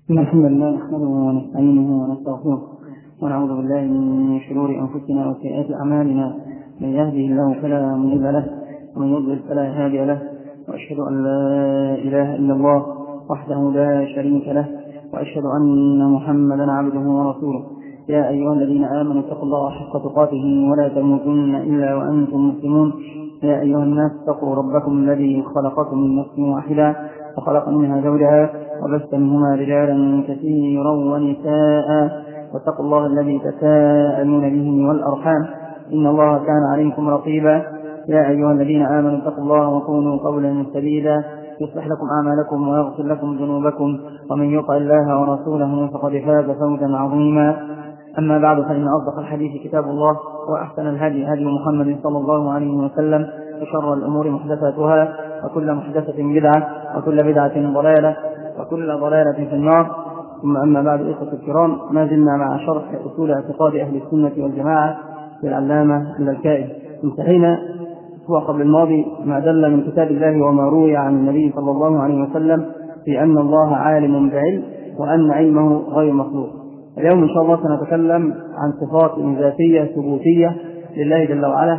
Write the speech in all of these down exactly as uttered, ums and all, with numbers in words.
إن الحمد لله نحمده ونستعينه ونستغفره ونعوذ بالله من شرور أنفسنا وسيئات أعمالنا. من يهده الله فلا مضل له ومن يضلل فلا هادي له، وأشهد أن لا إله إلا الله وحده لا شريك له، وأشهد أن محمدا عبده ورسوله. يا أيها الذين آمنوا اتقوا الله حق تقاته ولا تموتن إلا وأنتم مسلمون. يا أيها الناس اتقوا ربكم الذي خلقكم من نفس واحدة وخلق منها زوجها وبث منهما رجالا كثيرا ونساء، واتقوا الله الذي تساءلون به والأرحام إن الله كان عليكم رقيبا. يا أيها الذين آمنوا اتقوا الله وقولوا قولا سديدا يصلح لكم أعمالكم ويغفر لكم ذنوبكم، ومن يطع الله ورسوله فقد فاز فوزا عظيما. أما بعد، فإن أصدق الحديث كتاب الله، وأحسن الهدي هدي محمد صلى الله عليه وسلم، وشر الأمور محدثاتها، وكل محدثة بدعة، وكل بدعة ضلالة، وكل ضلالة في النار. ثم أما بعد، إخوة الكرام، ما زلنا مع شرح أصول اعتقاد أهل السنة والجماعة للعلامة اللالكائي. انتهينا الأسبوع قبل الماضي ما دل من كتاب الله وما روي عن النبي صلى الله عليه وسلم في أن الله عالم بعلم، وأن علمه غير مخلوق. اليوم إن شاء الله سنتكلم عن صفات ذاتية ثبوتية لله جل وعلا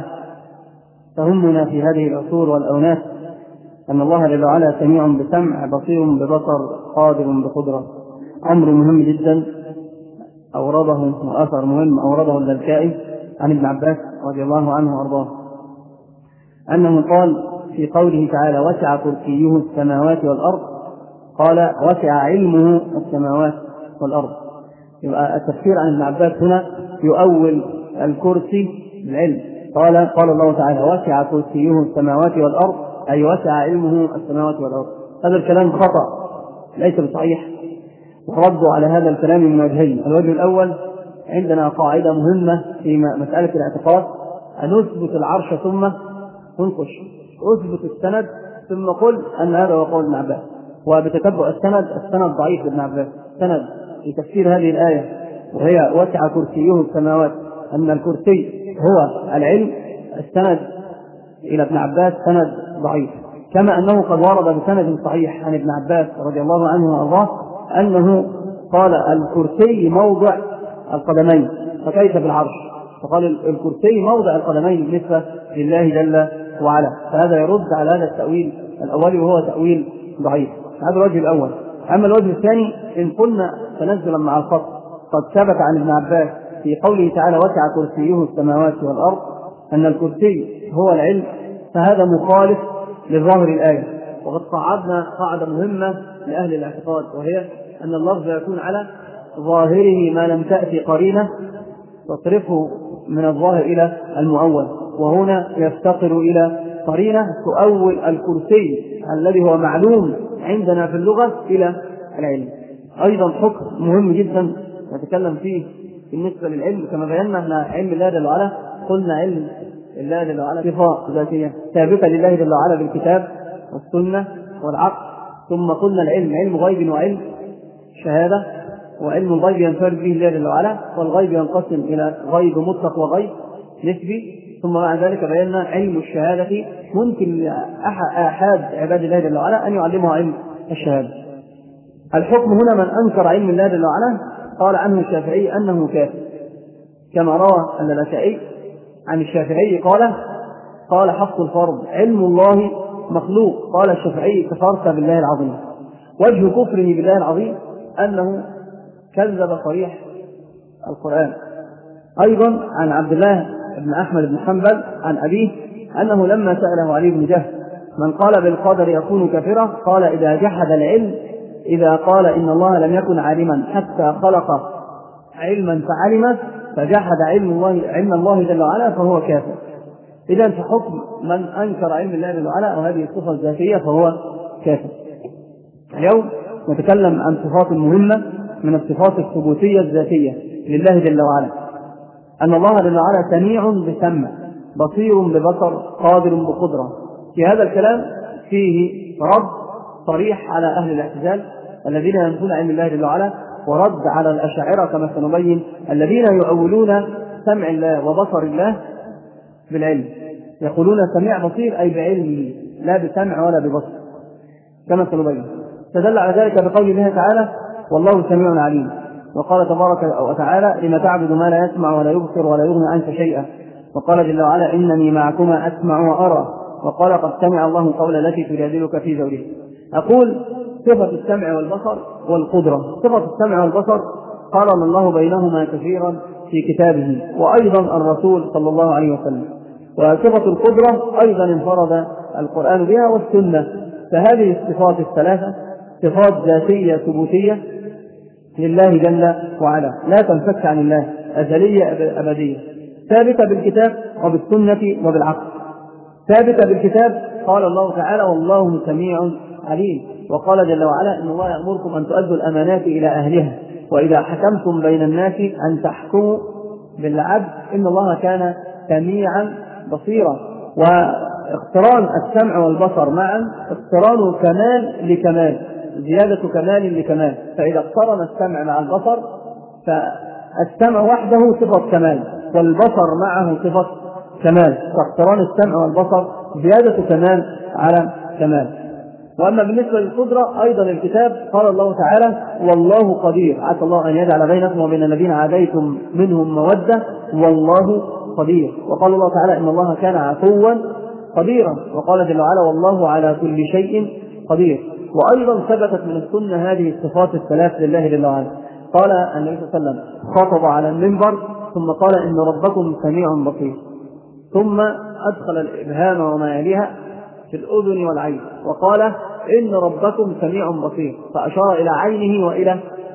تهمنا في هذه العصور والأوناس. أن الله جل وعلا سميع بسمع، بصير ببصر، قادر بقدرة. أمر مهم جدا أورده وأثر مهم أورده اللالكائي عن ابن عباس رضي الله عنه وأرضاه، أنه قال في قوله تعالى: وسع كرسيه السماوات والأرض، قال: وسع علمه السماوات والأرض. يبقى التفسير عن ابن عباس هنا يؤول الكرسي بالعلم. قال قال الله تعالى: وسع كرسيه السماوات والأرض، أي وسع علمه السماوات والأرض. هذا الكلام خطأ ليس بصحيح، وردوا على هذا الكلام من وجهين. الوجه الأول: عندنا قاعدة مهمة في مسألة الاعتقاد، أن نثبت العرش ثم ننقش، أثبت السند ثم قل أن هذا هو قول ابن عباس. وبتتبع السند، السند ضعيف لابن عباس، سند في تفسير هذه الآية وهي وسع كرسيه السماوات، أن الكرسي هو العلم، السند إلى ابن عباس سند ضعيف. كما أنه قد ورد بسند صحيح عن ابن عباس رضي الله عنه وأرضاه أنه قال: الكرسي موضع القدمين، فكيف بالعرش؟ فقال: الكرسي موضع القدمين بالنسبة لله جل وعلا. فهذا يرد على هذا التأويل الأولي وهو تأويل ضعيف. هذا الوجه الأول. أما الوجه الثاني: إن قلنا تنزلا مع الخط، قد ثبت عن ابن عباس في قوله تعالى: وسع كرسيه السماوات والأرض، أن الكرسي هو العلم، فهذا مخالف لظاهر الآية. وقد قعدنا قاعدة مهمة لأهل الاعتقاد، وهي أن اللفظ يكون على ظاهره ما لم تأتي قرينة تصرفه من الظاهر إلى المؤول، وهنا يفتقر إلى قرينة تؤول الكرسي الذي هو معلوم عندنا في اللغة إلى العلم. أيضا حكم مهم جدا نتكلم فيه بالنسبة للعلم، كما بينا أن علم الله جل وعلا، قلنا علم الله جل وعلا صفة ذاتية ثابتة لله جل وعلا بالكتاب والسنة والعقل. ثم قلنا العلم علم غيب وعلم شهادة، وعلم الغيب ينفرد به الله جل وعلا، والغيب ينقسم إلى غيب مطلق وغيب نسبي. ثم مع ذلك بينا علم الشهادة ممكن لأحد عباد الله جل وعلا أن يعلمه علم الشهادة. الحكم هنا: من أنكر علم الله جل وعلا قال عنه الشافعي أنه كافر، كما روى اللالكائي عن الشافعي قال: قال حق الفرض علم الله مخلوق، قال الشافعي: كفرت بالله العظيم. وجه كفره بالله العظيم أنه كذب صريح القرآن. أيضا عن عبد الله بن أحمد بن حنبل عن أبيه أنه لما سأله علي بن جهل: من قال بالقدر يكون كافرا؟ قال: إذا جحد العلم، إذا قال إن الله لم يكن عالما حتى خلق علما فعلم، فجحد علم الله علم الله جل وعلا فهو كافر. إذن فحكم من أنكر علم الله جل وعلا وهذه الصفة الذاتية فهو كافر. اليوم نتكلم عن صفات مهمة من الصفات الثبوتية الذاتية لله جل وعلا: أن الله جل وعلا سميع بسمع، بصير ببصر، قادر بقدرة. في هذا الكلام فيه رد صريح على أهل الاعتزال الذين ينفون علم الله جل وعلا، ورد على الأشاعرة كما سنبين الذين يؤولون سمع الله وبصر الله بالعلم، يقولون سميع بصير أي بعلمه لا بسمع ولا ببصر كما سنبين. تدل على ذلك بقول الله تعالى: والله سميع عليم. وقال تبارك وتعالى لما تعبد ما لا يسمع ولا يبصر ولا يغني عنك شيئا. وقال جل وعلا إنني معكما أسمع وأرى. وقال قد سمع الله قول التي تجادلك في زوجها. أقول صفة السمع والبصر والقدرة. صفة السمع والبصر قارن الله بينهما كثيرا في كتابه وأيضا الرسول صلى الله عليه وسلم. وصفة القدرة أيضا انفرد القرآن بها والسنة. فهذه الصفات الثلاثة صفات ذاتية ثبوتية لله جل وعلا لا تنفك عن الله، أزلية أبدية، ثابتة بالكتاب وبالسنة وبالعقل. ثابتة بالكتاب قال الله تعالى والله سميع عليم. وقال جل وعلا إن الله يأمركم أن تؤدوا الأمانات إلى أهلها وإذا حكمتم بين الناس أن تحكموا بالعدل إن الله كان سميعا بصيرا. واقتران السمع والبصر معا اقتران كمال لكمال، زيادة كمال لكمال. فإذا اقترن السمع مع البصر فالسمع وحده صفة كمال والبصر معه صفة كمال، فاقتران السمع والبصر زيادة كمال على كمال. وأما بالنسبة للقدرة أيضا الكتاب قال الله تعالى والله قدير عسى الله أن يجعل بينكم وبين الذين عاديتم منهم مودة والله قدير. وقال الله تعالى إن الله كان عفوا قديرا. وقال جل وعلا والله على كل شيء قدير. وأيضا ثبتت من السنة هذه الصفات الثلاث لله جل وعلا. قال النبي صلى الله عليه وسلم خطب على المنبر ثم قال إن ربكم سميع بصير، ثم أدخل الإبهام وما يليها في الأذن والعين وقال إن ربكم سميع بصير، فأشار إلى عينه وإلى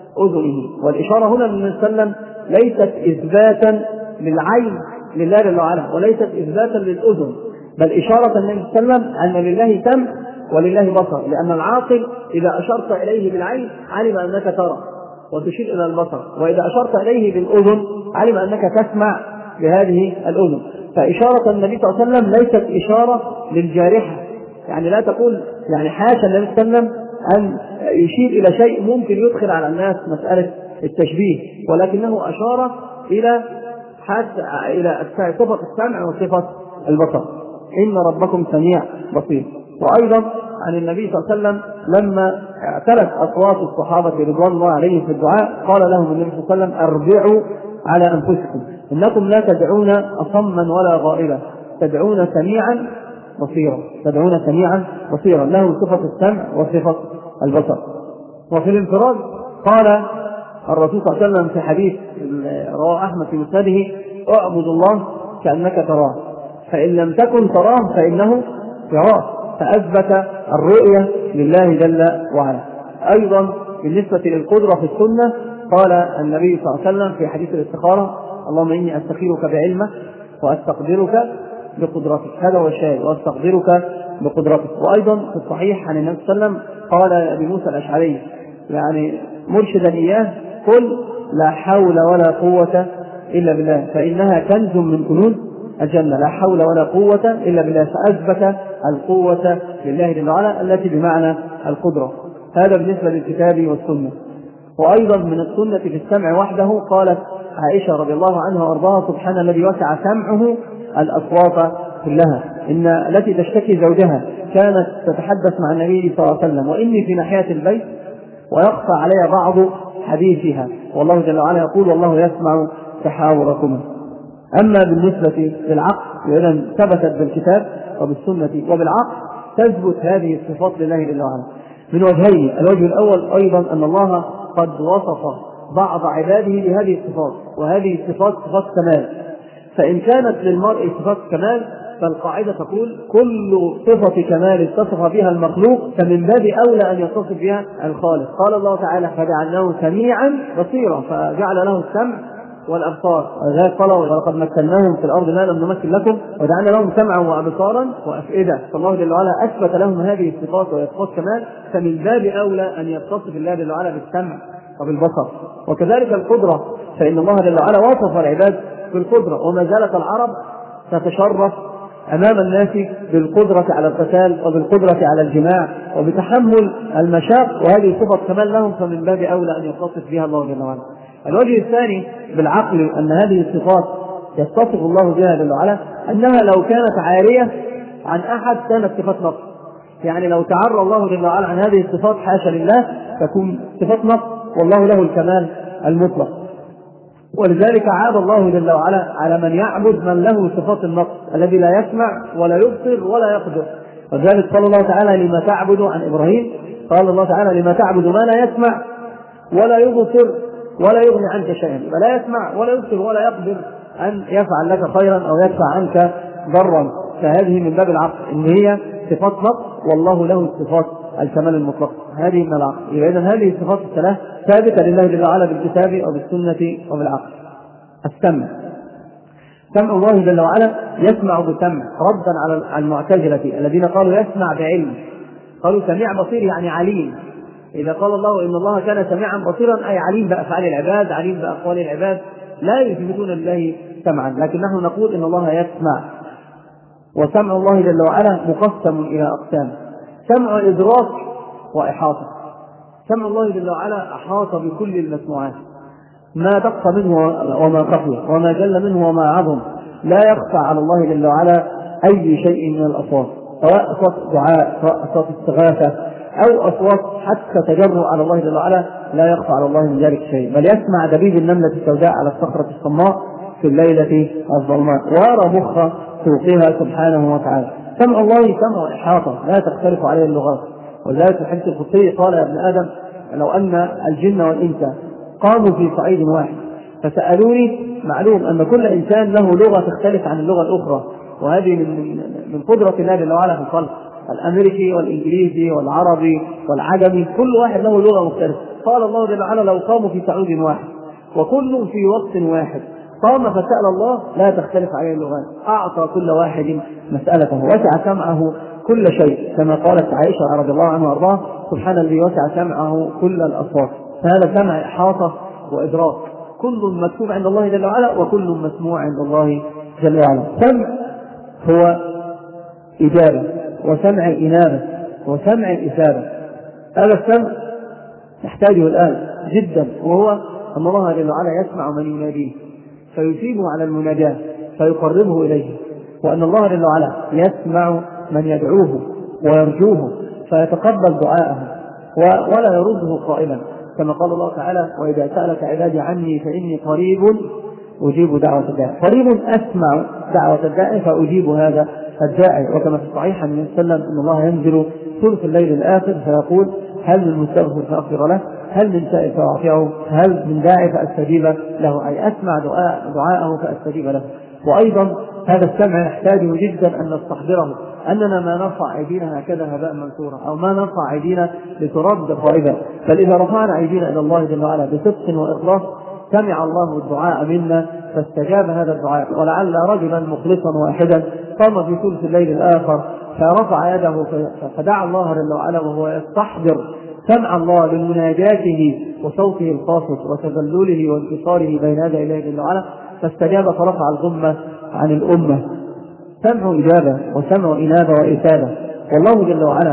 أذنه. والإشارة هنا من النبي صلى الله عليه وسلم ليست إثباتا للعين لله جل وعلا وليست إثباتا للأذن، بل إشارة النبي صلى الله عليه وسلم أن لله سمع ولله بصر، لأن العاقل إذا أشرت إليه بالعين علم أنك ترى وتشير إلى البصر، وإذا أشرت إليه بالأذن علم أنك تسمع بهذه الأذن. فإشارة النبي صلى الله عليه وسلم ليست إشارة للجارحة، يعني لا تقول يعني حاشا النبي صلى الله عليه وسلم أن يشير إلى شيء ممكن يدخل على الناس مسألة التشبيه، ولكنه أشار إلى حتى إلى صفة السمع وصفة البصر إن ربكم سميع بصير. وأيضا عن النبي صلى الله عليه وسلم لما اعتلت أصوات الصحابة رضوان الله عليهم في الدعاء قال لهم النبي صلى الله عليه وسلم أربعوا على أنفسكم إنكم لا تدعون أصما ولا غائبا تدعون سميعا بصيرا تدعون سميعا بصيرا له صفة السمع وصفة البصر. وفي الانفراد قال الرسول صلى الله عليه وسلم في حديث رواه أحمد في مسنده اعبد الله كأنك تراه فإن لم تكن تراه فإنه يراه، فأثبت الرؤية لله جل وعلا. أيضا بالنسبة للقدرة في السنة قال النبي صلى الله عليه وسلم في حديث الاستخارة اللهم إني أستخيرك بعلمك وأستقدرك بقدرتك، هذا هو الشاهد، وأستقدرك بقدرتك. وأيضا في الصحيح عن النبي صلى الله عليه وسلم قال أبي موسى الأشعري يعني مرشدا إياه قل لا حول ولا قوة إلا بالله فإنها كنز من كنوز الجنة، لا حول ولا قوة إلا بالله، فأثبت القوة لله جل وعلا التي بمعنى القدرة. هذا بالنسبة للكتاب والسنة. وأيضا من السنة في السمع وحده قالت عائشة رضي الله عنها وارضاها سبحان الذي وسع سمعه الأصوات كلها، إن التي تشتكي زوجها كانت تتحدث مع النبي صلى الله عليه وسلم وإني في ناحية البيت ويخفى علي بعض حديثها والله جل وعلا يقول والله يسمع تحاوركما. أما بالنسبة للعقل إذن ثبتت بالكتاب وبالسنة وبالعقل تثبت هذه الصفات لله جل وعلا من وجهين. الوجه الأول أيضا أن الله قد وصف بعض عباده بهذه الصفات، وهذه الصفات صفات كمال، فإن كانت للمرء صفات كمال فالقاعدة تقول كل صفة كمال اتصف بها المخلوق فمن باب أولى أن يتصف بها الخالق. قال الله تعالى فجعلناه سميعا بصيرا فجعل له السمع والأبصار، وذلك قال ولقد مكناهم في الأرض ما لم نمكن لكم وجعلنا لهم سمعا وأبصارا وأفئدة، فالله جل وعلا أثبت لهم هذه الصفات وصفات كمال فمن باب أولى أن يتصف الله جل وعلا بالسمع وبالبصر. وكذلك القدرة فإن الله جل وعلا وصف العباد بالقدرة، وما زالت العرب تتشرف أمام الناس بالقدرة على القتال وبالقدرة على الجماع وبتحمل المشاق، وهذه صفة كمال لهم فمن باب أولى أن يتصف بها الله جل وعلا. الوجه الثاني بالعقل أن هذه الصفات يتصف الله بها جل وعلا أنها لو كانت عارية عن أحد كانت صفات نقص، يعني لو تعرى الله جل وعلا عن هذه الصفات حاشا لله تكون صفات نقص والله له الكمال المطلق. ولذلك عاب الله جل وعلا على من يعبد من له صفات النقص، الذي لا يسمع ولا يبصر ولا يقدر. وذلك قال الله تعالى لما تعبد عن إبراهيم، قال الله تعالى لما تعبد ما لا يسمع ولا يبصر ولا يغني عنك شيئا. فلا يسمع ولا يبصر ولا يقدر أن يفعل لك خيرا أو يدفع عنك ضرا، فهذه من باب العقل إن هي صفات نقص، والله له الصفات الكمال المطلق، هذه من العقل. إذا هذه الصفات الثلاث ثابتة لله جل وعلا بالكتاب وبالسنة وبالعقل. السمع، سمع الله جل وعلا يسمع بسمع، ردا على المعتزلة الذين قالوا يسمع بعلم، قالوا سميع بصير يعني عليم. إذا قال الله إن الله كان سميعا بصيرا أي عليم بأفعال العباد، عليم بأقوال العباد، لا يثبتون لله سمعا، لكن نحن نقول إن الله يسمع. وسمع الله جل وعلا مقسم إلى أقسام: سمع إدراك وإحاطة. سمع الله جل وعلا أحاط بكل المسموعات، ما دق منه وما خفي وما جل منه وما عظم، لا يخفى على الله جل وعلا أي شيء من الأصوات، سواء أصوات دعاء سواء أصوات استغاثة أو أصوات حتى تجرؤ على الله جل وعلا، لا يخفى على الله من ذلك شيء، بل يسمع دبيب النملة السوداء على الصخرة الصماء في الليلة الظلماء، ويرى مخ سوقها سبحانه وتعالى. سمع الله سمع إحاطة لا تختلف عليه اللغات. وذلك في الحديث القدسي قال يا ابن آدم لو أن الجن والإنس قاموا في صعيد واحد فسألوني، معلوم أن كل إنسان له لغة تختلف عن اللغة الأخرى، وهذه من من قدرة الله جل وعلا في الخلق، الأمريكي والإنجليزي والعربي والعجمي كل واحد له لغة مختلفة. قال الله جل وعلا لو قاموا في صعيد واحد وكل في وقت واحد قام فسأل الله لا تختلف عليه اللغات، أعطى كل واحد مسألته، وسع سمعه كل شيء، كما قالت عائشة رضي الله عنها وارضاها سبحان الذي وسع سمعه كل الأصوات. فهذا سمع إحاطة وإدراك، كل مكتوب عند الله جل وعلا وكل مسموع عند الله جل وعلا. سمع هو إجابة، وسمع إنابة، وسمع إثابة. هذا السمع نحتاجه الآن جدا، وهو أن الله جل وعلا يسمع من يناديه فيثيبه على المناجاة فيقربه إليه، وأن الله جل وعلا يسمع من يدعوه ويرجوه فيتقبل دعاءه ولا يرده قائلا، كما قال الله تعالى وإذا سألك عبادي عني فإني قريب أجيب دعوة الداعي. قريب أسمع دعوة الداعي فأجيب هذا الداعي. وكما في الصحيح عن النبي صلى الله عليه وسلم أن الله ينزل ثلث الليل الآخر فيقول هل من مستغفر فأغفر له، هل من سائل فأعطيه، هل من داعي فأستجيب له، أي أسمع دعاء دعاءه فأستجيب له. وأيضا هذا السمع نحتاجه جدا أن نستحضره، أننا ما نرفع أيدينا هكذا هباء منثورا، أو ما نرفع أيدينا لترد خائبة، بل إذا رفعنا أيدينا إلى الله جل وعلا بصدق وإخلاص سمع الله الدعاء منا فاستجاب هذا الدعاء. ولعل رجلا مخلصا واحدا قام في ثلث الليل الآخر فرفع يده فدعا الله جل وعلا وهو يستحضر سمع الله لمناجاته وصوته الخاص وتذلله وانتصاره بين يدي الله جل وعلا فاستجاب فرفع الغمة عن الأمة. سمع إجابة وسمع إنابة وإثابة. والله جل وعلا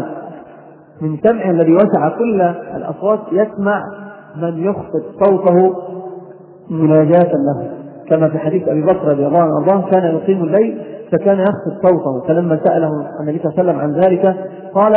من سمع الذي وسع كل الأصوات يسمع من يخفض صوته مناجاة له، كما في حديث أبي بكر رضي الله عنه كان يقيم الليل فكان يخفض صوته، فلما سأله النبي صلى الله عليه وسلم عن ذلك قال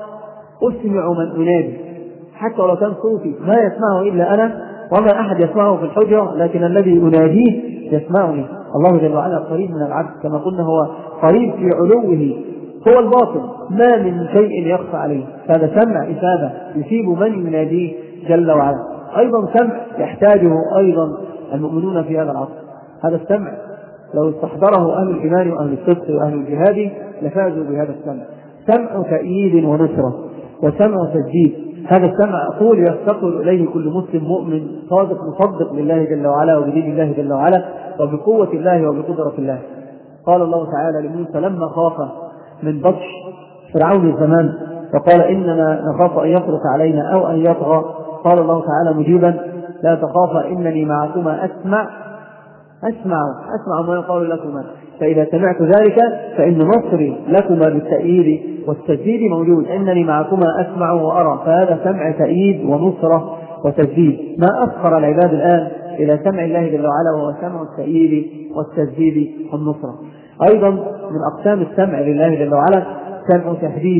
أسمع من أنادي، حتى لو كان صوتي ما يسمعه إلا أنا وما أحد يسمعه في الحجرة، لكن الذي أناديه يسمعني. الله جل وعلا قريب من العبد، كما قلنا هو قريب في علوه، هو الباطن ما من شيء يخفى عليه. هذا سمع إثابة يثيب من يناديه جل وعلا. أيضا سمع يحتاجه أيضا المؤمنون في هذا العصر. هذا السمع لو استحضره أهل الإيمان وأهل الصدق وأهل الجهاد لفازوا بهذا السمع. سمع تأييد ونصرة وسمع تجديد. هذا السمع أقول يفتقر إليه كل مسلم مؤمن صادق مصدق لله جل وعلا وبدين الله جل وعلا وبقوة الله وبقدرة الله. قال الله تعالى لموسى لما خاف من بطش فرعون الزمان فقال إننا نخاف أن يفرط علينا أو أن يطغى، قال الله تعالى مجيبا لا تخافا إنني معكما أسمع أسمع أسمع ما يقال لكما، فإذا سمعت ذلك فإن نصري لكما بالتأييد والتجديد موجود، إنني معكما أسمع وأرى. فهذا سمع تأييد ونصرة وتجديد. ما أفخر العباد الآن إلى سمع الله جل وعلا وهو سمع التأييد والتجديد والنصرة. أيضا من أقسام السمع لله جل وعلا سمع تهديد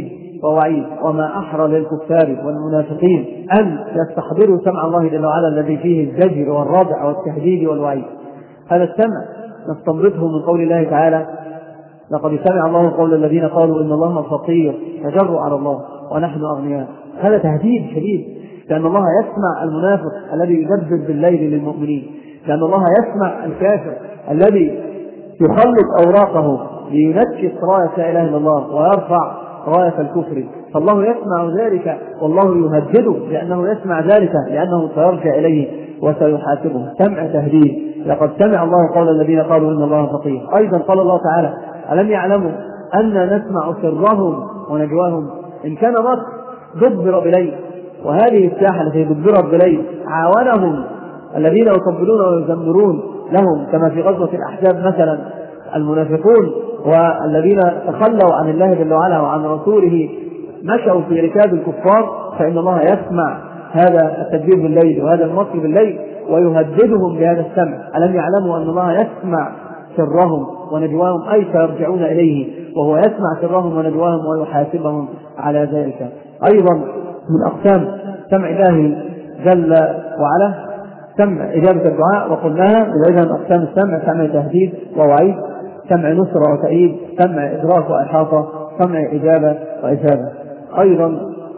ووعيد. وما أحرى للكفار والمنافقين أن يستحضروا سمع الله جل وعلا الذي فيه الزجر والردع والتهديد والوعيد. هذا السمع نستنبطه من قول الله تعالى: لقد سمع الله قول الذين قالوا إن الله فقير فجروا على الله ونحن أغنياء. هذا تهديد شديد، لأن الله يسمع المنافق الذي يدبر بالليل للمؤمنين، لأن الله يسمع الكافر الذي يخلط أوراقه لينكس راية لا إله إلا الله ويرفع راية الكفر، فالله يسمع ذلك والله يهدده لأنه يسمع ذلك، لأنه سيرجع إليه وسيحاسبه. سمع تهديد. لقد سمع الله قول الذين قالوا إن الله فقير. أيضا قال الله تعالى: ألم يعلموا أن نسمع سرهم ونجواهم. إن كان مكر دبر بليل، وهذه الساحة التي دبرت بليل عاونهم الذين يطبلون ويزمرون لهم، كما في غزوة الأحزاب مثلا المنافقون والذين تخلوا عن الله جل وعلا وعن رسوله مشوا في ركاب الكفار، فإن الله يسمع هذا التدبير بالليل وهذا المكر بالليل ويهددهم بهذا السمع. ألم يعلموا أن الله يسمع سرهم ونجواهم، أي سيرجعون إليه وهو يسمع سرهم ونجواهم ويحاسبهم على ذلك. أيضا من أقسام سمع الله جل وعلا سمع إجابة الدعاء وقلناها، وإذا أقسام السمع: سمع تهديد ووعيد، سمع نصرة وتأييد، سمع إدراك وإحاطة، سمع إجابة وإجابة. أيضا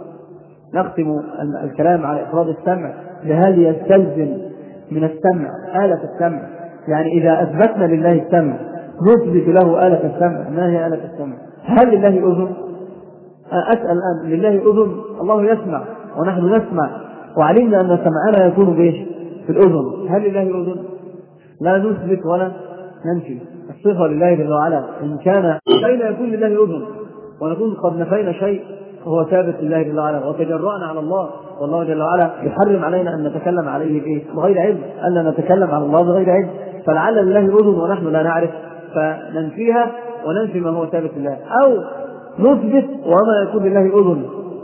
نختم الكلام على إفراد السمع بهل يستلزم من السمع آلة السمع، يعني إذا أثبتنا لله السمع نثبت له آلة السمع. ما هي آلة السمع؟ هل لله أذن؟ أسأل الآن: لله أذن؟ الله يسمع ونحن نسمع، وعلمنا أن سمعنا يكون بإيش؟ في الأذن. هل لله أذن؟ لا نثبت ولا ننفي الصفة لله جل وعلا. إن كان بين يكون لله أذن ونكون قد نفينا شيء فهو ثابت لله جل وعلا، وتجرأنا على الله، والله جل وعلا يحرم علينا أن نتكلم عليه بإيه؟ بغير علم، ألا نتكلم على الله بغير علم. فلعل لله أذن ونحن لا نعرف فننفيها وننفي ما هو ثابت لله، أو نثبت وما يكون لله أذن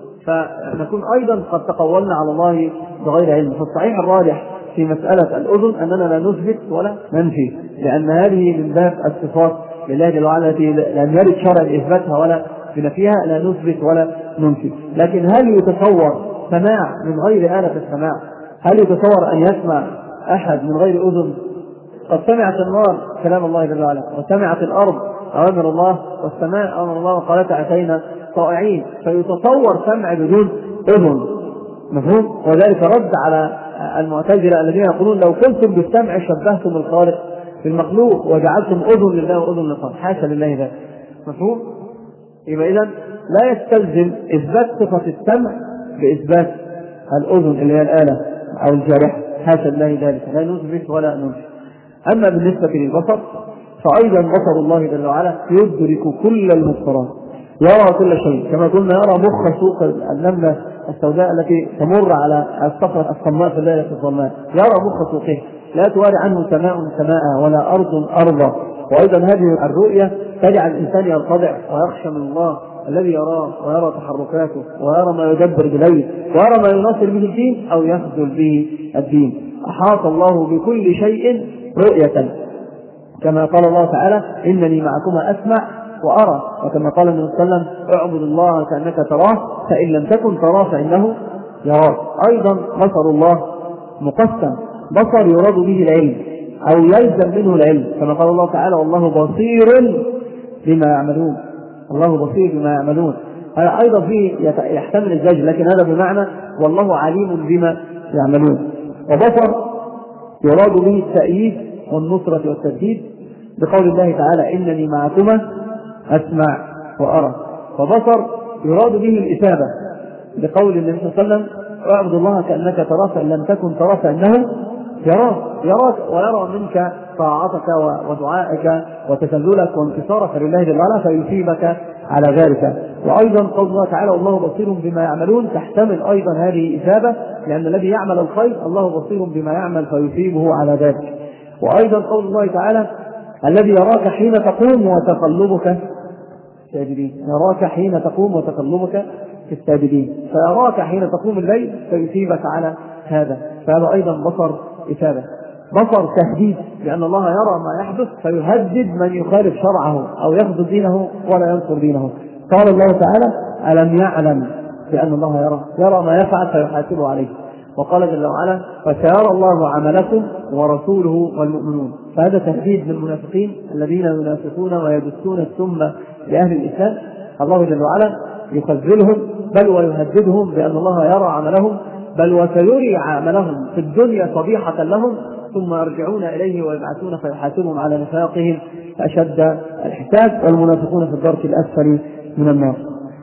فنكون أيضا قد تقولنا على الله بغير علم. فالصحيح الراجح في مسألة الأذن أننا لا نثبت ولا ننفي، لأن هذه من باب الصفات لله جل وعلا التي لم يرد شرع إثباتها ولا بنفيها، لا نثبت ولا ننفي. لكن هل يتصور سماع من غير آلة السماع؟ هل يتصور أن يسمع أحد من غير أذن؟ قد سمعت النار كلام الله جل وعلا، وسمعت الأرض أوامر الله، والسماء أمر الله وقالت أتينا طائعين، فيتصور سمع بدون أذن. مفهوم؟ وذلك رد على المعتزلة الذين يقولون لو كنتم بالسمع شبهتم الخالق بالمخلوق وجعلتم أذن لله وأذن للخالق. حاشا لله ذلك. مفهوم؟ يبقى إذن لا يستلزم إثبات صفة السمع بإثبات الأذن اللي هي الآلة أو الجارحة. حاشا لله ذلك، لا نثبت ولا ننفي. أما بالنسبة للبصر فأيضا بصر الله جل وعلا يدرك كل المبصرات، يرى كل شيء، كما قلنا يرى مخ سوق النملة السوداء التي تمر على الصخرة الصماء في الليلة الظلماء، يرى مخ سوقه، لا تواري عنه سماء سماء ولا أرض أرضا. وأيضا هذه الرؤية تجعل الإنسان يرتضع ويخشى من الله الذي يراه ويرى تحركاته ويرى ما يدبر بليل ويرى ما يناصر به الدين أو يخذل به الدين. أحاط الله بكل شيء رؤية، كما قال الله تعالى: إنني معكما أسمع وأرى، وكما قال النبي صلى الله عليه وسلم: اعبد الله كأنك تراه فإن لم تكن تراه فإنه يراك. أيضا بصر الله مقسم، بصر يراد به العلم أو يلزم منه العلم، كما قال الله تعالى: والله بصير بما يعملون. الله بصير بما يعملون. هذا أيضا فيه يحتمل الزجر، لكن هذا بمعنى والله عليم بما يعملون. وبصر يراد به التأييد والنصرة والتسديد، بقول الله تعالى: إنني معكما أسمع وأرى. وبصر يراد به الإثابة، بقول النبي صلى الله عليه وسلم: اعبد الله كأنك تراه فإن لم تكن تراه فإنه يراك. يراك ويرى منك طاعتك ودعائك وتسللك وانتصارك لله جل وعلا فيثيبك على ذلك. وأيضا قول الله تعالى: والله بصير بما يعملون، تحتمل أيضا هذه إثابة، لأن الذي يعمل الخير الله بصير بما يعمل فيثيبه على ذلك. وأيضا قول الله تعالى: الذي يراك حين تقوم وتقلبك الساجدين، يراك حين تقوم وتقلبك في الساجدين، فيراك حين تقوم الليل فيثيبك على هذا، فهذا أيضا بصر إثابة. بصر تهديد، لأن الله يرى ما يحدث فيهدد من يخالف شرعه أو يخذل دينه ولا ينصر دينه. قال الله تعالى: ألم يعلم بأن الله يرى يرى ما يفعل فيحاسبه عليه. وقال جل وعلا فسيرى الله عملكم ورسوله والمؤمنون. فهذا تهديد للمنافقين الذين ينافقون ويدسون السم لأهل الإسلام. الله جل وعلا يخذلهم بل ويهددهم بأن الله يرى عملهم بل وسيري عملهم في الدنيا فضيحة لهم ثم يرجعون إليه ويبعثون فيحاسبهم على نفاقهم أشد الحساب والمنافقون في الدرك الأسفل من النار.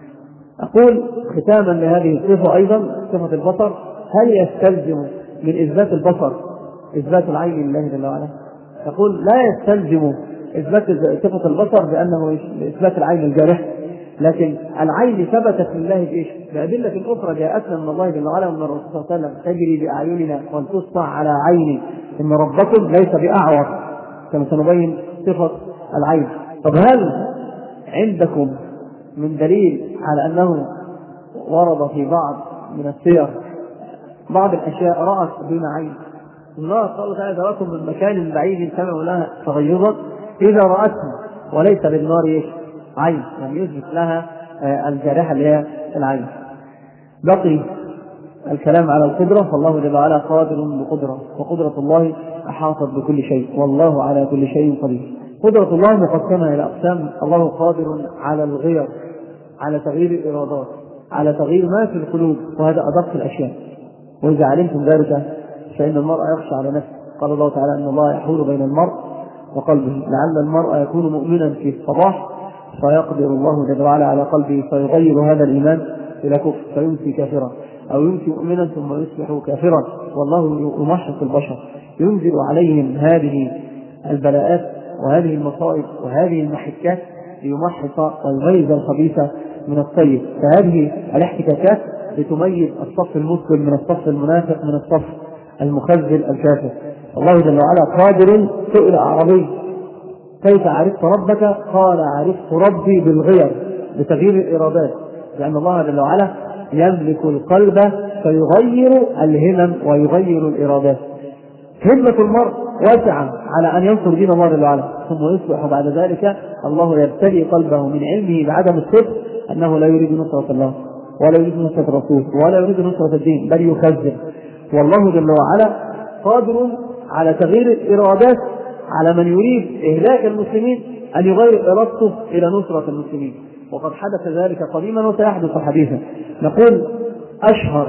أقول ختاما لهذه الصفة أيضا صفة البصر، هل يستلزم من إثبات البصر إثبات العين لله جل وعلا؟ أقول لا يستلزم إثبات صفة البصر بأنه إثبات العين الجارح، لكن العين ثبتت لله بإيش؟ بأدلة أخرى جاءتنا من الله جل وعلا ومن الرسول صلى الله عليه وسلم تجري بأعيننا وتصنع على عيني إن ربكم ليس بأعور، كما سنبين صفة العين. طب هل عندكم من دليل على أنه ورد في بعض من السير بعض الأشياء رأت دون عين؟ الله قال تعالى تراكم من مكان بعيد سمعوا لها تغيظا إذا رأتهم وليس للنار عين، يعني يثبت لها الجارحة اللي هي العين. بقي الكلام على القدرة، فالله جل وعلا قادر بقدرة، وقدرة الله أحاطت بكل شيء والله على كل شيء قدير. قدرة الله مقسمة إلى أقسام. الله قادر على الغير، على تغيير الإرادات، على تغيير ما في القلوب، وهذا أدق الأشياء. وإذا علمتم ذلك فإن المرء يخشى على نفسه. قال الله تعالى أن الله يحول بين المرء وقلبه لعل المرء يكون مؤمنا في الصباح فيقدر الله جل وعلا على قلبه فيغير هذا الإيمان إلى كفر فيمسي كافرا، أو يمسي مؤمنا ثم يصبح كافرا. والله يمحص البشر، ينزل عليهم هذه البلاءات وهذه المصائب وهذه المحكات ليمحص ويميز الخبيث من الطيب. فهذه الاحتكاكات لتميز الصف المسلم من الصف المنافق من الصف المخذل الكافر. الله جل وعلا قادر. سئل أعرابي كيف عرفت ربك؟ قال عرفت ربي بالغير، بتغيير الإرادات، لأن الله جل وعلا يملك القلب فيغير الهمم ويغير الإرادات. همة المرء واسعة على أن ينصر دين الله جل وعلا، ثم يصبح بعد ذلك الله يبتلي قلبه من علمه بعدم الصدق أنه لا يريد نصرة الله ولا يريد نصرة الرسول ولا يريد نصرة الدين بل يخذل. والله جل وعلا قادر على تغيير الإرادات على من يريد إهلاك المسلمين أن يغير إرادته إلى نصرة المسلمين، وقد حدث ذلك قديما وسيحدث حديثا. نقول أشهر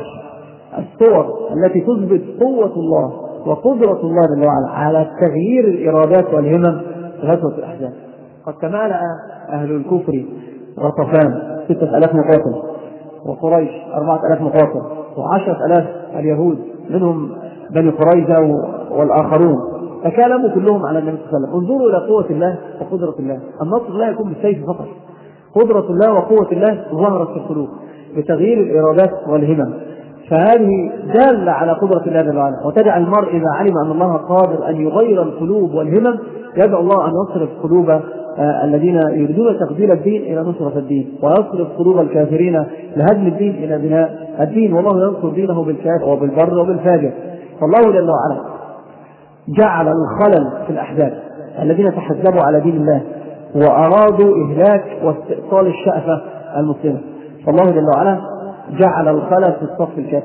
الصور التي تثبت قوة الله وقدرة الله جل وعلا على تغيير الإرادات والهمم غزوة الأحزاب. قد تمالأ أهل الكفر غطفان ستة آلاف مقاتل، وقريش أربعة آلاف مقاتل، وعشرة آلاف اليهود منهم بني قريظة والآخرون، تكالموا كلهم على النبي صلى الله عليه وسلم. انظروا إلى قوة الله وقدرة الله. النصر لا يكون بالسيف فقط، قدرة الله وقوة الله ظهرت في القلوب بتغيير الإرادات والهمم. فهذه دالة على قدرة الله جل وعلا، وتجعل المرء إذا علم أن الله قادر أن يغير القلوب والهمم يدعو الله أن يصرف قلوب آه الذين يريدون تقدير الدين إلى نصرة الدين، ويصرف قلوب الكافرين لهدم الدين إلى بناء الدين. والله ينصر دينه بالكافر وبالبر وبالفاجر. فالله جل وعلا جعل الخلل في الأحزاب الذين تحزبوا على دين الله وأرادوا إهلاك واستئصال الشأفة المسلمة. فالله جل وعلا جعل الخلل في الصف الكافر.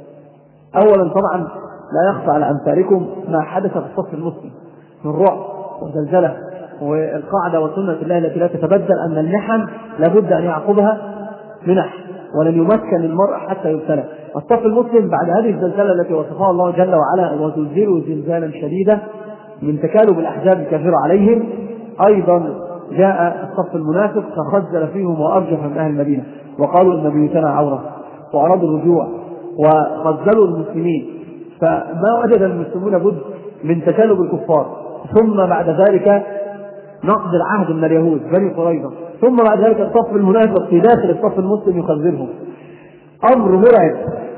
أولا طبعا لا يخفى على أمثالكم ما حدث في الصف المسلم من رعب وزلزلة، والقاعدة وسنة الله التي لا تتبدل أن المحن لابد أن يعقبها منح، ولن يمكن المرء حتى يبتلى. الصف المسلم بعد هذه الزلزلة التي وصفها الله جل وعلا وزلزلوا زلزالا شديدا من تكالب الأحزاب الكافرة عليهم، أيضا جاء الصف المنافق فخزل فيهم وأرجف من أهل المدينة وقالوا إن بيوتنا عورة وأرادوا الرجوع وخزلوا المسلمين، فما وجد المسلمون بد من تكالب الكفار. ثم بعد ذلك نقض العهد من اليهود بني قريظة، ثم بعد ذلك الصف المنافق في داخل الصف المسلم يخزلهم. أمر مرعب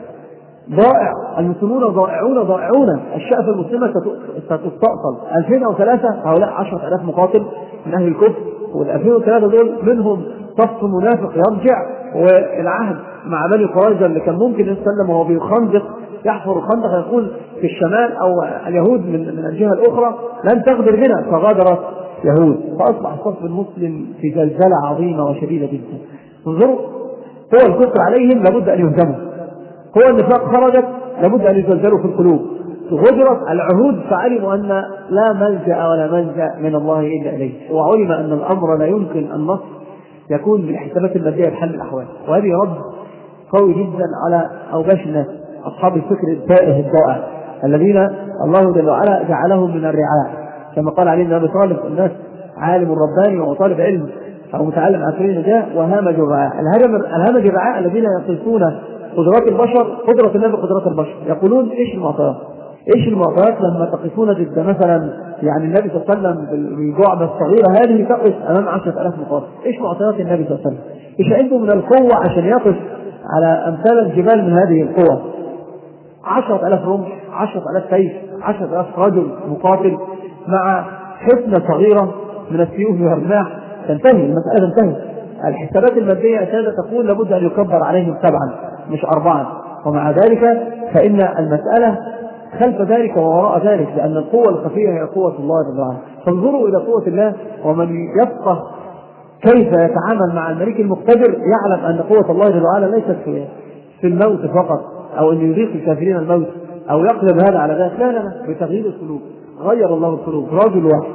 ضائع. المسلمون ضائعون ضائعون. الشأفة المسلمة ستستأصل. ألفين وثلاثة هؤلاء عشرة آلاف مقاتل من أهل الكفر، والألفين وثلاثة دول منهم صف منافق يرجع، والعهد مع بني قريظة اللي كان ممكن يسلم وهو بيخندق يحفر الخندق يقول في الشمال أو اليهود من من الجهة الأخرى لن تغدر بنا، فغادرت يهود، فأصبح الصف المسلم في زلزلة عظيمة وشديدة جدا. انظروا هو الكفر عليهم لابد أن يهزموا، هو النفاق خرجت لابد أن يزلزلوا في القلوب، غدرت العهود فعلموا أن لا ملجأ ولا منجأ من الله إلا إليه، وعلم أن الأمر لا يمكن النصر يكون بالحسابات المادية بحل الأحوال. وهذه رد قوي جدا على أوباش الناس أصحاب الفكر التائه الضائع الذين الله جل وعلا جعلهم من الرعاع، كما قال علي بن أبي طالب الناس عالم رباني وطالب علم أو متعلم عسكري نجاة وهامج الرعاع. الهامج الرعاع الذين يقيسون قدرات البشر قدرة الله بقدرات البشر، يقولون إيش المعطيات؟ إيش المعطيات لما تقفون ضد مثلا يعني النبي صلى الله عليه وسلم بالجعبة الصغيرة هذه تقف أمام عشرة آلاف مقاتل، إيش معطيات النبي صلى الله عليه وسلم؟ إيش عنده من القوة عشان يقف على أمثال الجبال من هذه القوة؟ عشرة آلاف رمح، عشرة آلاف سيف، عشرة آلاف رجل مقاتل مع حصنة صغيرة من السيوف والرماح، تنتهي المسألة، تنتهي. الحسابات المادية أساسا تقول لابد أن يكبر عليهم سبعا مش أربعا، ومع ذلك فإن المسألة خلف ذلك ووراء ذلك، لأن القوة الخفية هي قوة الله جل وعلا. فانظروا إلى قوة الله، ومن يفقه كيف يتعامل مع الملك المقتدر يعلم أن قوة الله جل وعلا ليست في في الموت فقط، أو أن يذيق الكافرين الموت أو يقلب هذا على ذاك، لا لا لا، بتغيير القلوب. غير الله القلوب، رجل واحد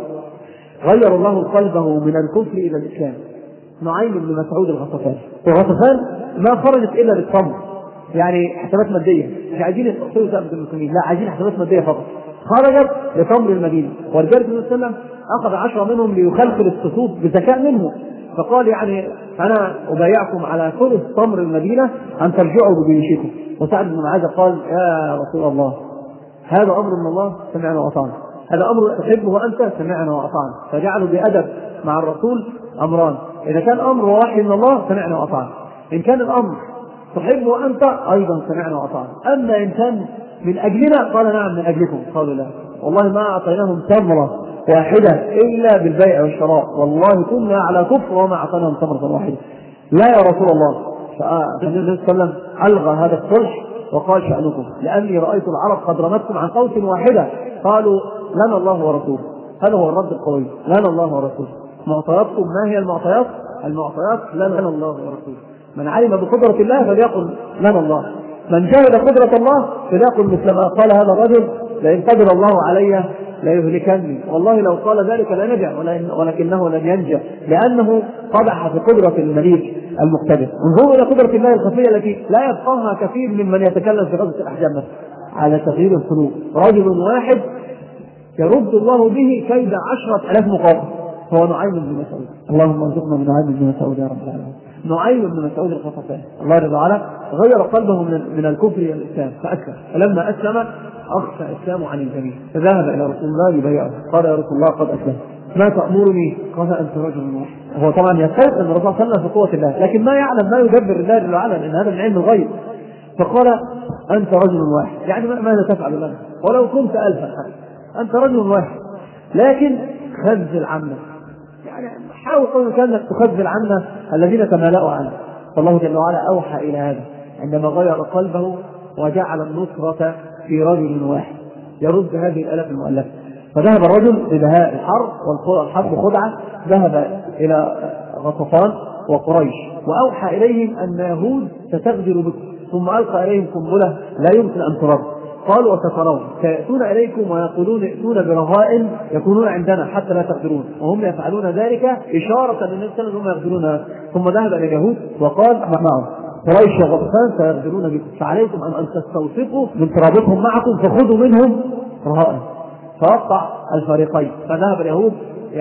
غير الله قلبه من الكفر إلى الإسلام، نعيم بن مسعود الغطفان. وغطفان ما خرجت إلا للصمت، يعني حسابات مادية، مش عايزين يستقصروا ثابت المسلمين، لا عايزين حسابات مادية فقط. خرجت لتمر المدينة، ورجال النبي صلى الله عليه وسلم أخذ عشرة منهم ليخلخل الصفوف بذكاء منه، فقال يعني أنا أبايعكم على ثلث تمر المدينة أن ترجعوا بجيشكم. وسعد بن معاذ قال يا رسول الله هذا أمر من الله سمعنا وأطعنا، هذا أمر تحبه أنت سمعنا وأطعنا. فجعلوا بأدب مع الرسول أمران، إذا كان أمر وحي من الله سمعنا وأطعنا، إن كان الأمر تحبه أنت أيضا سمعنا وأطعنا. أما إن كان من أجلنا قال نعم من أجلكم، قالوا لا والله ما أعطيناهم تمرة واحدة إلا بالبيع والشراء، والله كنا على كفر وما أعطيناهم تمرة واحدة. لا يا رسول الله. فالنبي صلى الله عليه وسلم ألغى هذا الصلح وقال شأنكم، لأني رأيت العرب قد رمتكم عن قوس واحدة، قالوا لنا الله ورسوله. هذا هو الرد القوي، لنا الله ورسوله. معطياتكم ما هي المعطيات؟ المعطيات لنا الله ورسوله. من علم بقدرة الله فليقل لنا الله، من جاهد قدرة الله فليقل مثل ما قال هذا الرجل لئن قدر الله علي لا يهلكني، والله لو قال ذلك لا نجع، ولكنه لن ينجع لأنه قدح في قدرة المليك المقتدر. انظروا إلى قدرة الله الخفية التي لا يبقاها كثير ممن يتكلم في غزة الأحزاب على تغيير القلوب. رجل واحد يرد الله به كيد عشرة آلاف مقاتل، هو نعيم بن مسعود. اللهم ارزقنا من نعيم بن مسعود يا رب العالمين. نعيم بن مسعود الغطفان الله جل وعلا غير قلبه من من الكفر الى الاسلام فاسلم، فلما اسلم اخفى اسلامه عن الجميع، فذهب الى رسول الله يبايعه، قال يا رسول الله قد اسلمت، ما تامرني؟ قال انت رجل واحد. هو طبعا يستيقن ان الرسول صلى الله عليه وسلم في قوه الله، لكن ما يعلم ما يدبر الله جل وعلا، لان هذا من علم الغيب. فقال انت رجل واحد، يعني ماذا تفعل لنا ولو كنت الفا؟ انت رجل واحد، لكن خذل عنا، يعني حاول قول كانك تخذل عنا الذين تمالأوا عنه. فالله جل وعلا أوحى إلى هذا عندما غير قلبه وجعل النصرة في رجل واحد يرد هذه الآلاف المؤلفة. فذهب الرجل لدهاء الحرب والحرب خدعة، ذهب إلى غطفان وقريش وأوحى إليهم أن يهود ستغدر بكم، ثم ألقى إليهم قنبلة لا يمكن أن ترد. قالوا وسترون سيأتون إليكم ويقولون ائتون برهائن يكونون عندنا حتى لا تغدرون، وهم يفعلون ذلك إشارة للنبي صلى الله عليه وسلم هم يغدرون. ثم ذهب إلى اليهود وقال معهم قريش وغطفان سيغدرون بكم، فعليكم أن تستوثقوا من ترابطهم معكم فخذوا منهم رهائن. فوقع الفريقين، فذهب اليهود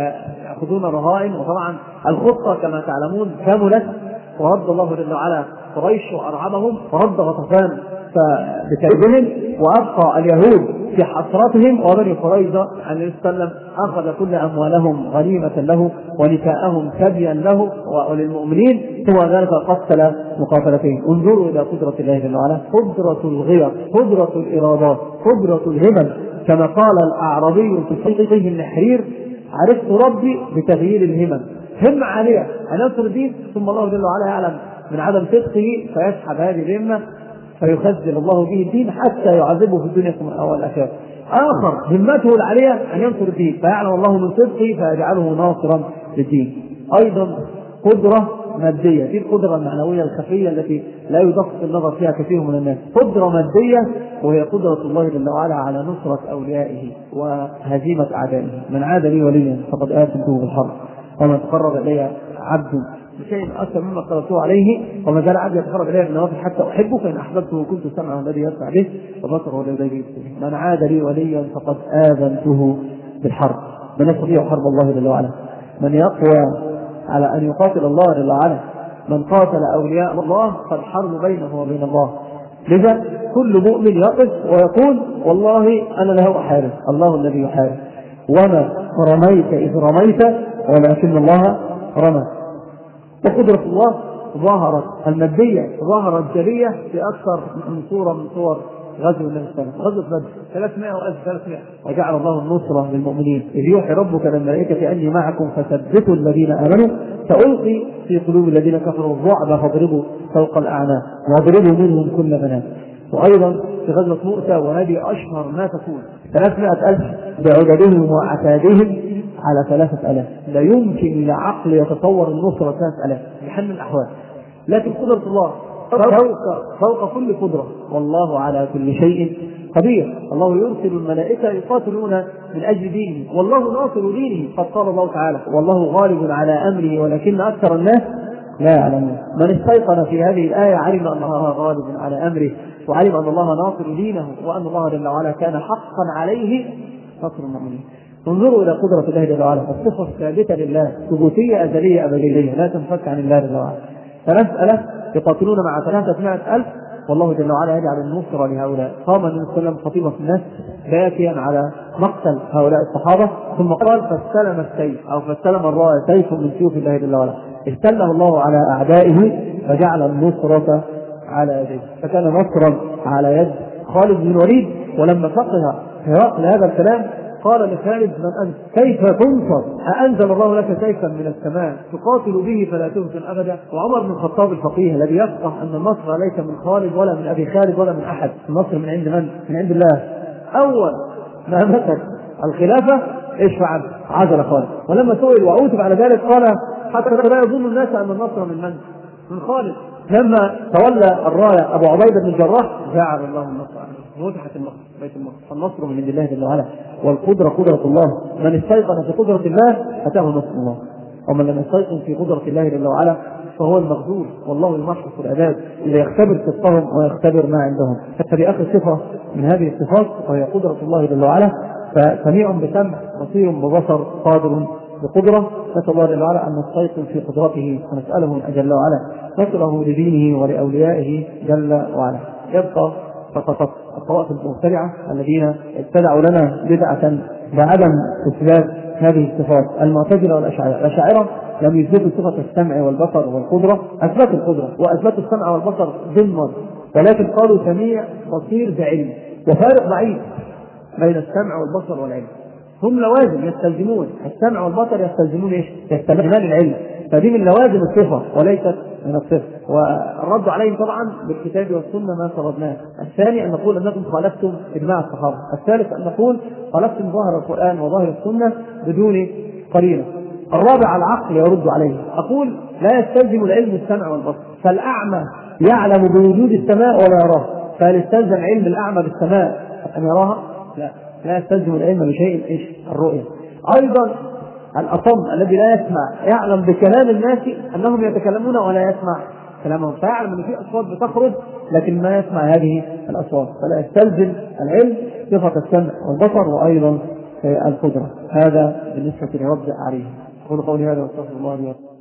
يأخذون رهائن، وطبعا الخطة كما تعلمون كاملت، ورد الله جل وعلا قريش وأرعبهم، ورد غطفان بكيدهم، وأبقى اليهود في حسرتهم. وبني قريظة عن النبي صلى الله عليه وسلم أخذ كل أموالهم غنيمة له ونساءهم ثديا له وللمؤمنين، ثم ذلك قتل مقاتلتين. انظروا إلى قدرة الله جل وعلا، قدرة الغير، قدرة الإرادات، قدرة الهمم. كما قال الأعرابي في صدقه النحرير عرفت ربي بتغيير الهمم، هم عليها أن ينصر الدين، ثم الله جل وعلا يعلم من عدم صدقه فيسحب هذه الهمة فيخزل الله به الدين حتى يعذبه في الدنيا والآخرة. آخر همته العالية أن ينصر الدين فيعلم الله من صدقه فيجعله ناصرا للدين. أيضا قدرة مادية، دي القدرة المعنوية الخفية التي لا يدقق النظر فيها كثير من الناس. قدرة مادية وهي قدرة الله جل وعلا على نصرة أوليائه وهزيمة أعدائه. من عاد لي وليا فقد آتمته بالحرب، ومن تقرب إلي عبد بشيء أكثر مما افترضته عليه، وما زال عبدي يتقرب إلي بالنوافل حتى أحبه، فإن أحببته كنت سمعه الذي يسمع به وبصره الذي يبصر به. من عاد لي وليا فقد آذنته بالحرب، من يستطيع حرب الله جل وعلا، من يقوى على أن يقاتل الله جل وعلا، من قاتل أولياء الله فالحرب بينه وبين الله. لذا كل مؤمن يقف ويقول والله أنا له أحارب، الله الذي يحارب، وما رميت إذ رميت ولكن الله رمى. وقدرة الله ظهرت المادية ظهرت جلية في أكثر من صورة من صور غزو النبي صلى الله عليه وسلم. غزوة بدر ثلاثمائة وألف ثلاثمائة، وجعل الله النصرة للمؤمنين إذ يوحي ربك للملائكة أني معكم فثبتوا الذين آمنوا سألقي في قلوب الذين كفروا الرعب فاضربوا فوق الأعناق واضربوا منهم كل بنات. وأيضا في غزوة مؤتة ونبي أشهر ما تكون ثلاثمائة ألف بعددهم وعتادهم على ثلاثة ألاف. لا يمكن لعقل يتصور النصرة ثلاثة ألاف بحل الأحوال، لكن قدرة الله فوق, فوق كل قدرة، والله على كل شيء قدير. الله يرسل الملائكة يقاتلون من أجل دينه، والله ناصر دينه. قد قال الله تعالى والله غالب على أمره ولكن أكثر الناس لا يعلمون. من استيقن في هذه الآية علم أن الله غالب على أمره، وعلم أن الله ناصر دينه، وأن الله جل وعلا كان حقا عليه نصر المؤمنين. انظروا إلى قدرة الله جل وعلا، الصفة الثابتة لله ثبوتية أزلية أبدية لا تنفك عن الله جل وعلا. ثلاثة ألاف يقاتلون مع ثلاثمائة ألف، والله جل وعلا يجعل النصر لهؤلاء. قام النبي صلى الله عليه وسلم خطيبا في الناس باكيا على مقتل هؤلاء الصحابة، ثم قال فاستلم السيف أو فاستلم الراية سيف من سيوف الله جل وعلا، استله الله على أعدائه فجعل النصرة على يديه، فكان نصرا على يد خالد بن الوليد. ولما فقه هرقل هذا الكلام قال لخالد من أنت؟ كيف تنصر؟ أأنزل الله لك سيفا من السماء تقاتل به فلا تهزم أبدا؟ وعمر بن الخطاب الفقيه الذي يفقه أن النصر ليس من خالد ولا من أبي خالد ولا من أحد، النصر من عند من؟ من عند الله. أول ما مسك الخلافة إيش فعل؟ عزل خالد. ولما سئل وعوتب على ذلك قال حتى لا يظن الناس أن النصر من من؟ من خالد. لما تولى الراية أبو عبيدة بن الجراح جعل الله النصر عليه، فتحت بيت المقدس. فالنصر من عند الله جل وعلا، والقدرة قدرة الله. من استيقن في قدرة الله أتاه نصر الله، ومن لم يستيقن في قدرة الله جل وعلا فهو المغزول. والله يمحص العباد إذا يختبر صدقهم ويختبر ما عندهم. ففي آخر صفة من هذه الصفات وهي قدرة الله جل وعلا، فسميع بسمع بصير ببصر قادر بقدرة. نسأل الله جل وعلا أن نستيقن في قدرته ونسأله جل وعلا نصره لدينه ولأوليائه جل وعلا. يبقى فقط الطوائف المبتدعة الذين ابتدعوا لنا بدعة بعدم إثبات هذه الصفات، المعتزلة والأشاعرة. الأشاعرة لم يثبتوا صفة السمع والبصر والقدرة، أثبتوا القدرة وأثبتوا السمع والبصر ضمن، ولكن قالوا سميع بصير بعلم، وفارق ضعيف بين السمع والبصر والعلم. هم لوازم يستلزمون السمع والبصر، يستلزمون ايش؟ يستلزمان العلم، فدي من لوازم الصفة وليست من الصفة. والرد عليهم طبعا بالكتاب والسنة ما سردناه. الثاني أن نقول أنكم خالفتم إجماع الصحابة. الثالث أن نقول خالفتم ظاهر القرآن وظاهر السنة بدون قرينة. الرابع العقل يرد عليه. أقول لا يستلزم العلم السمع والبصر، فالأعمى يعلم بوجود السماء ولا يراها، فهل يستلزم علم الأعمى بالسماء أن يراها؟ لا، لا يستلزم العلم بشيء إيش؟ الرؤية. أيضا الأصم الذي لا يسمع يعلم بكلام الناس أنهم يتكلمون ولا يسمع كلامهم، فيعلم أن في أصوات بتخرج لكن ما يسمع هذه الأصوات، فلا يستلزم العلم صفة السمع والبصر وأيضا القدرة. هذا بالنسبة لرد عليه. أقول قولي هذا واستغفر الله لي ولكم.